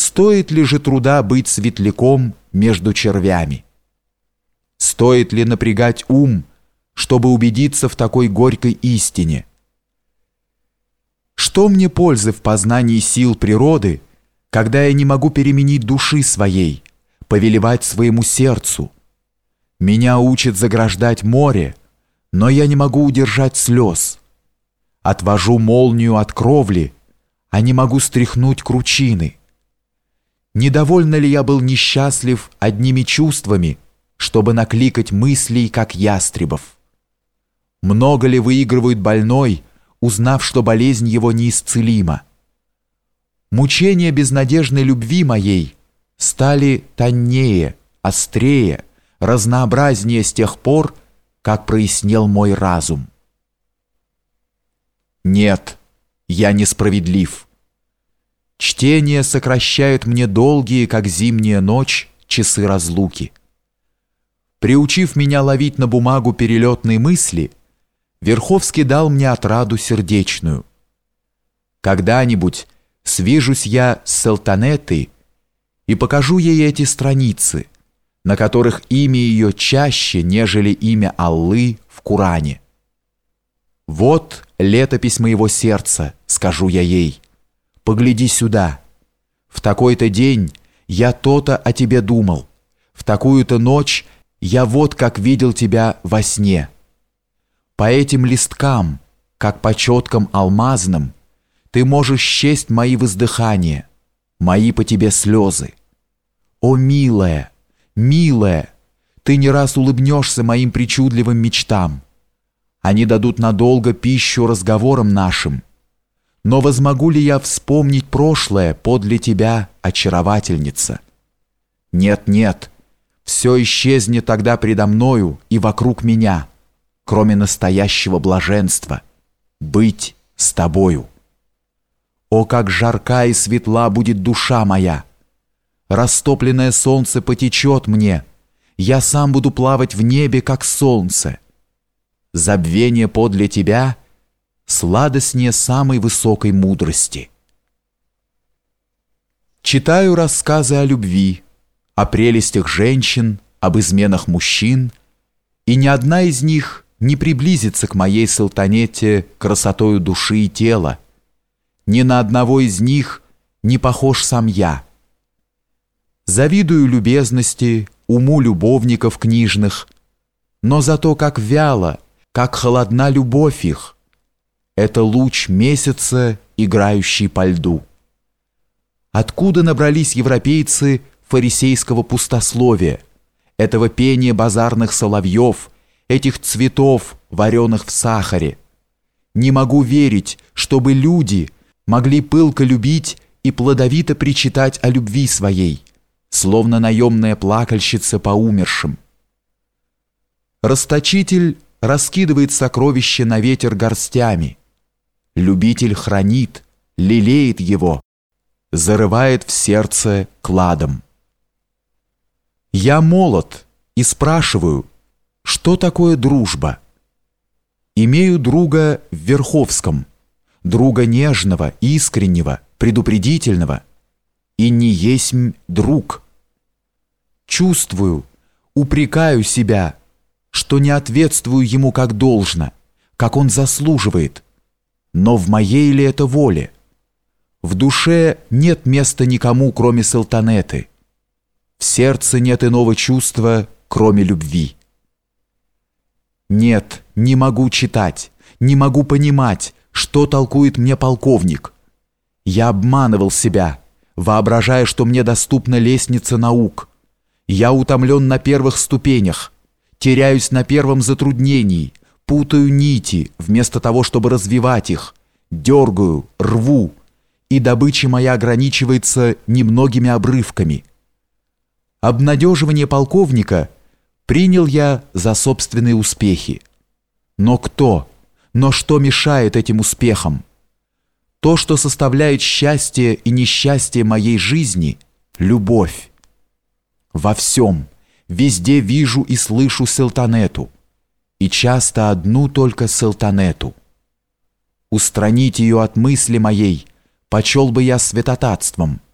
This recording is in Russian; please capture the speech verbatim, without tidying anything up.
Стоит ли же труда быть светляком между червями? Стоит ли напрягать ум, чтобы убедиться в такой горькой истине? Что мне пользы в познании сил природы, когда я не могу переменить души своей, повелевать своему сердцу? Меня учит заграждать море, но я не могу удержать слез. Отвожу молнию от кровли, а не могу стряхнуть кручины. Недовольно ли я был несчастлив одними чувствами, чтобы накликать мыслей, как ястребов? Много ли выигрывает больной, узнав, что болезнь его неисцелима? Мучения безнадежной любви моей стали тоннее, острее, разнообразнее с тех пор, как прояснел мой разум. Нет, я несправедлив. Чтение сокращает мне долгие, как зимняя ночь, часы разлуки. Приучив меня ловить на бумагу перелетные мысли, Верховский дал мне отраду сердечную. Когда-нибудь свижусь я с Салтанетой и покажу ей эти страницы, на которых имя ее чаще, нежели имя Аллы в Коране. «Вот летопись моего сердца», — скажу я ей, — «погляди сюда. В такой-то день я то-то о тебе думал, в такую-то ночь я вот как видел тебя во сне. По этим листкам, как по четкам алмазным, ты можешь счесть мои воздыхания, мои по тебе слезы. О, милая, милая, ты не раз улыбнешься моим причудливым мечтам. Они дадут надолго пищу разговорам нашим. Но возмогу ли я вспомнить прошлое подле тебя, очаровательница? Нет, нет, все исчезнет тогда предо мною и вокруг меня, кроме настоящего блаженства — быть с тобою. О, как жарка и светла будет душа моя! Растопленное солнце потечет мне, я сам буду плавать в небе, как солнце. Забвение подле тебя сладостнее самой высокой мудрости. Читаю рассказы о любви, о прелестях женщин, об изменах мужчин, и ни одна из них не приблизится к моей Салтанете красотою души и тела. Ни на одного из них не похож сам я. Завидую любезности, уму любовников книжных, но зато как вяло, как холодна любовь их. Это луч месяца, играющий по льду. Откуда набрались европейцы фарисейского пустословия, этого пения базарных соловьев, этих цветов, вареных в сахаре? Не могу верить, чтобы люди могли пылко любить и плодовито причитать о любви своей, словно наемная плакальщица по умершим. Расточитель раскидывает сокровища на ветер горстями. Любитель хранит, лелеет его, зарывает в сердце кладом. Я молод и спрашиваю, что такое дружба? Имею друга в Верховском, друга нежного, искреннего, предупредительного, и не есмь друг. Чувствую, упрекаю себя, что не ответствую ему как должно, как он заслуживает. Но в моей ли это воле? В душе нет места никому, кроме Салтанеты. В сердце нет иного чувства, кроме любви. Нет, не могу читать, не могу понимать, что толкует мне полковник. Я обманывал себя, воображая, что мне доступна лестница наук. Я утомлен на первых ступенях, теряюсь на первом затруднении, путаю нити, вместо того, чтобы развивать их, дергаю, рву, и добыча моя ограничивается немногими обрывками. Обнадеживание полковника принял я за собственные успехи. Но кто, но что мешает этим успехам? То, что составляет счастье и несчастье моей жизни — любовь. Во всем, везде вижу и слышу Салтанету, и часто одну только Салтанету. Устранить ее от мысли моей почел бы я святотатством.